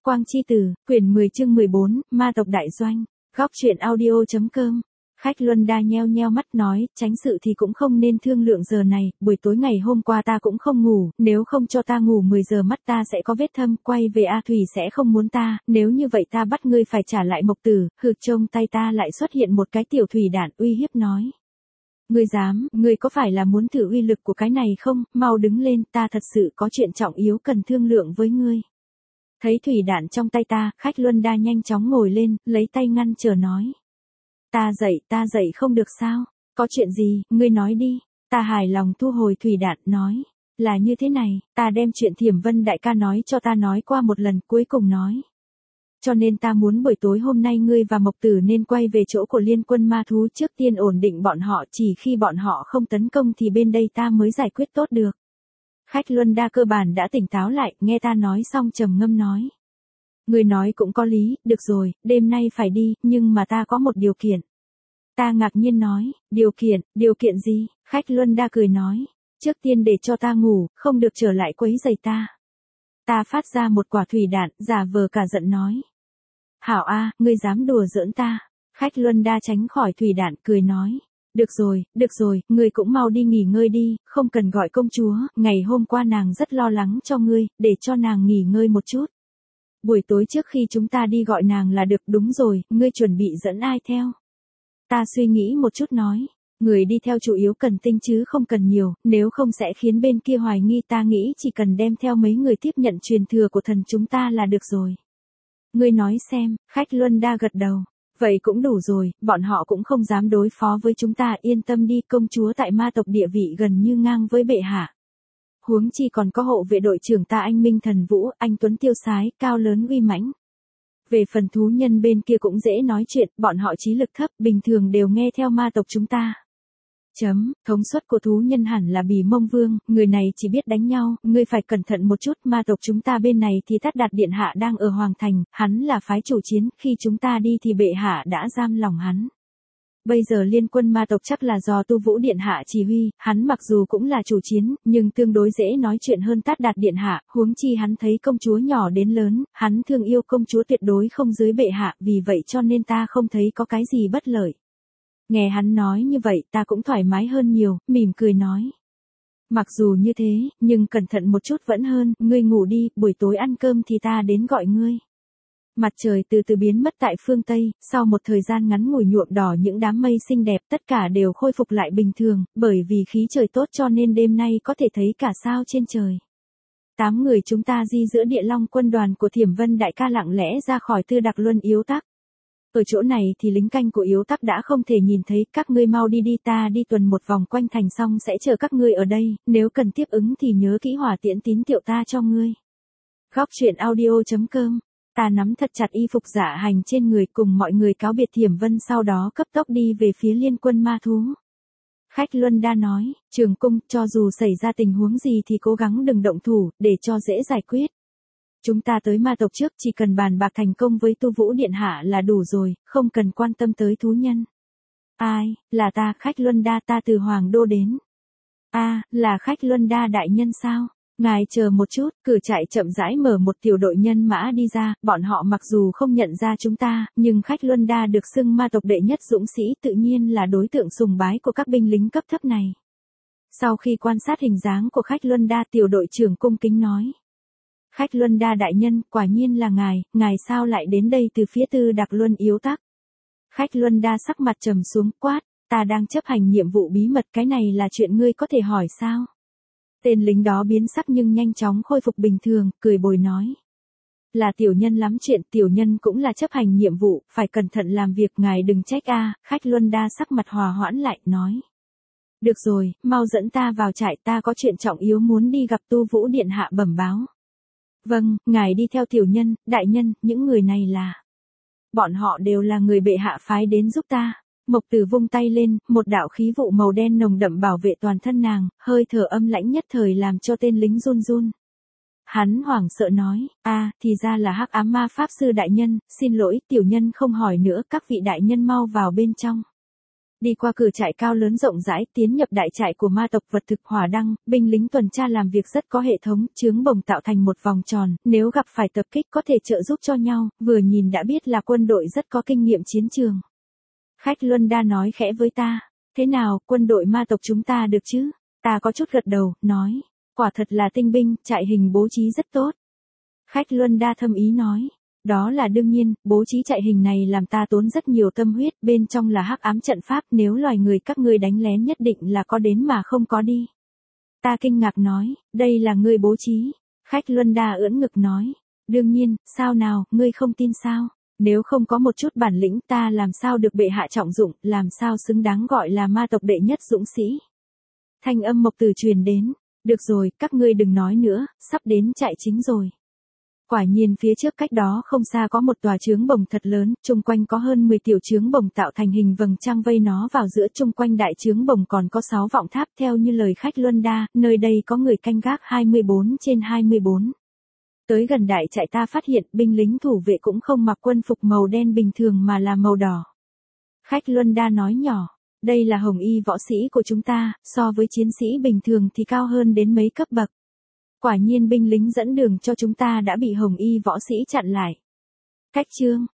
Quang chi tử, quyển 10 chương 14, ma tộc đại doanh. Góc truyện audio.com. Khách Luân Đa nheo nheo mắt nói, tránh sự thì cũng không nên thương lượng giờ này, buổi tối ngày hôm qua ta cũng không ngủ, nếu không cho ta ngủ 10 giờ mắt ta sẽ có vết thâm, quay về A Thủy sẽ không muốn ta, nếu như vậy ta bắt ngươi phải trả lại Mộc Tử, hực trông tay ta lại xuất hiện một cái tiểu thủy đạn uy hiếp nói. Ngươi dám, ngươi có phải là muốn thử uy lực của cái này không, mau đứng lên, ta thật sự có chuyện trọng yếu cần thương lượng với ngươi. Thấy thủy đạn trong tay ta, Khách Luân Đa nhanh chóng ngồi lên, lấy tay ngăn trở nói. Ta dậy không được sao? Có chuyện gì, ngươi nói đi. Ta hài lòng thu hồi thủy đạn, nói. Là như thế này, ta đem chuyện Thiểm Vân đại ca nói cho ta nói qua một lần, cuối cùng nói. Cho nên ta muốn buổi tối hôm nay ngươi và Mộc Tử nên quay về chỗ của liên quân ma thú trước tiên ổn định bọn họ, chỉ khi bọn họ không tấn công thì bên đây ta mới giải quyết tốt được. Khách Luân Đa cơ bản đã tỉnh táo lại, nghe ta nói xong trầm ngâm nói. Người nói cũng có lý, được rồi, đêm nay phải đi, nhưng mà ta có một điều kiện. Ta ngạc nhiên nói, điều kiện gì? Khách Luân Đa cười nói, trước tiên để cho ta ngủ, không được trở lại quấy rầy ta. Ta phát ra một quả thủy đạn, giả vờ cả giận nói. Hảo a, ngươi dám đùa giỡn ta. Khách Luân Đa tránh khỏi thủy đạn, cười nói. Được rồi, ngươi cũng mau đi nghỉ ngơi đi, không cần gọi công chúa, ngày hôm qua nàng rất lo lắng cho ngươi, để cho nàng nghỉ ngơi một chút. Buổi tối trước khi chúng ta đi gọi nàng là được, đúng rồi, ngươi chuẩn bị dẫn ai theo? Ta suy nghĩ một chút nói, người đi theo chủ yếu cần tinh chứ không cần nhiều, nếu không sẽ khiến bên kia hoài nghi, ta nghĩ chỉ cần đem theo mấy người tiếp nhận truyền thừa của thần chúng ta là được rồi. Ngươi nói xem, Khách Luân Đa gật đầu. Vậy cũng đủ rồi, bọn họ cũng không dám đối phó với chúng ta, yên tâm đi, công chúa tại ma tộc địa vị gần như ngang với bệ hạ. Huống chi còn có hộ vệ đội trưởng ta anh Minh Thần Vũ, anh Tuấn tiêu sái, cao lớn uy mãnh. Về phần thú nhân bên kia cũng dễ nói chuyện, bọn họ trí lực thấp, bình thường đều nghe theo ma tộc chúng ta. Thống suất của thú nhân hẳn là Bỉ Mông Vương, người này chỉ biết đánh nhau, ngươi phải cẩn thận một chút, ma tộc chúng ta bên này thì Tát Đạt Điện Hạ đang ở Hoàng Thành, hắn là phái chủ chiến, khi chúng ta đi thì bệ hạ đã giam lòng hắn. Bây giờ liên quân ma tộc chắc là do Tu Vũ Điện Hạ chỉ huy, hắn mặc dù cũng là chủ chiến, nhưng tương đối dễ nói chuyện hơn Tát Đạt Điện Hạ, huống chi hắn thấy công chúa nhỏ đến lớn, hắn thương yêu công chúa tuyệt đối không dưới bệ hạ, vì vậy cho nên ta không thấy có cái gì bất lợi. Nghe hắn nói như vậy ta cũng thoải mái hơn nhiều, mỉm cười nói. Mặc dù như thế, nhưng cẩn thận một chút vẫn hơn, ngươi ngủ đi, buổi tối ăn cơm thì ta đến gọi ngươi. Mặt trời từ từ biến mất tại phương Tây, sau một thời gian ngắn ngủi nhuộm đỏ những đám mây xinh đẹp, tất cả đều khôi phục lại bình thường, bởi vì khí trời tốt cho nên đêm nay có thể thấy cả sao trên trời. 8 người chúng ta di giữa Địa Long quân đoàn của Thiểm Vân đại ca lặng lẽ ra khỏi Tư Đặc Luân Yếu Tắc. Ở chỗ này thì lính canh của Yếu Tắc đã không thể nhìn thấy, các ngươi mau đi đi, ta đi tuần một vòng quanh thành xong sẽ chờ các ngươi ở đây, nếu cần tiếp ứng thì nhớ kỹ hỏa tiễn tín tiệu ta cho ngươi. Góc truyện audio.com. Ta nắm thật chặt y phục dạ hành trên người, cùng mọi người cáo biệt Thiểm Vân, sau đó cấp tốc đi về phía liên quân ma thú. Khách Luân Đa nói, Trường Cung, cho dù xảy ra tình huống gì thì cố gắng đừng động thủ, để cho dễ giải quyết. Chúng ta tới ma tộc trước, chỉ cần bàn bạc thành công với Tu Vũ Điện Hạ là đủ rồi, không cần quan tâm tới thú nhân. Ai, là ta, Khách Luân Đa, ta từ Hoàng Đô đến. Là Khách Luân Đa đại nhân sao? Ngài chờ một chút, cử trại chậm rãi mở một tiểu đội nhân mã đi ra, bọn họ mặc dù không nhận ra chúng ta, nhưng Khách Luân Đa được xưng ma tộc đệ nhất dũng sĩ, tự nhiên là đối tượng sùng bái của các binh lính cấp thấp này. Sau khi quan sát hình dáng của Khách Luân Đa, tiểu đội trưởng cung kính nói. Khách Luân Đa đại nhân, quả nhiên là ngài sao lại đến đây từ phía Tư Đặc Luân Yếu Tắc? Khách Luân Đa sắc mặt trầm xuống, quát, ta đang chấp hành nhiệm vụ bí mật, cái này là chuyện ngươi có thể hỏi sao? Tên lính đó biến sắc nhưng nhanh chóng khôi phục bình thường, cười bồi nói. Là tiểu nhân lắm chuyện, tiểu nhân cũng là chấp hành nhiệm vụ, phải cẩn thận làm việc, ngài đừng trách a. Khách Luân Đa sắc mặt hòa hoãn lại, nói. Được rồi, mau dẫn ta vào trại, ta có chuyện trọng yếu muốn đi gặp Tu Vũ Điện Hạ bẩm báo. Vâng, ngài đi theo tiểu nhân, đại nhân, những người này là. Bọn họ đều là người bệ hạ phái đến giúp ta. Mộc Tử vung tay lên, một đạo khí vụ màu đen nồng đậm bảo vệ toàn thân nàng, hơi thở âm lãnh nhất thời làm cho tên lính run run. Hắn hoảng sợ nói, thì ra là Hắc Ám Ma Pháp Sư đại nhân, xin lỗi, tiểu nhân không hỏi nữa, các vị đại nhân mau vào bên trong. Đi qua cửa trại cao lớn rộng rãi, tiến nhập đại trại của ma tộc vật thực hỏa đăng, binh lính tuần tra làm việc rất có hệ thống, chướng bồng tạo thành một vòng tròn, nếu gặp phải tập kích có thể trợ giúp cho nhau, vừa nhìn đã biết là quân đội rất có kinh nghiệm chiến trường. Khách Luân Đa nói khẽ với ta, thế nào, quân đội ma tộc chúng ta được chứ? Ta có chút gật đầu, nói, quả thật là tinh binh, trại hình bố trí rất tốt. Khách Luân Đa thâm ý nói, đó là đương nhiên, bố trí trại hình này làm ta tốn rất nhiều tâm huyết, bên trong là hắc ám trận pháp, nếu loài người các ngươi đánh lén nhất định là có đến mà không có đi. Ta kinh ngạc nói, đây là ngươi bố trí. Khách Luân Đa ưỡn ngực nói, đương nhiên, sao nào, ngươi không tin sao? Nếu không có một chút bản lĩnh ta làm sao được bệ hạ trọng dụng, làm sao xứng đáng gọi là ma tộc đệ nhất dũng sĩ. Thanh âm Mộc Tử truyền đến, được rồi, các ngươi đừng nói nữa, sắp đến trại chính rồi. Quả nhiên phía trước cách đó không xa có một tòa trướng bồng thật lớn, chung quanh có hơn 10 tiểu trướng bồng tạo thành hình vầng trăng vây nó vào giữa, chung quanh đại trướng bồng còn có 6 vọng tháp theo như lời khách Luân Đa, nơi đây có người canh gác 24/24. Tới gần đại trại ta phát hiện binh lính thủ vệ cũng không mặc quân phục màu đen bình thường mà là màu đỏ. Khách Luân Đa nói nhỏ, đây là hồng y võ sĩ của chúng ta, so với chiến sĩ bình thường thì cao hơn đến mấy cấp bậc. Quả nhiên binh lính dẫn đường cho chúng ta đã bị hồng y võ sĩ chặn lại. Cách chương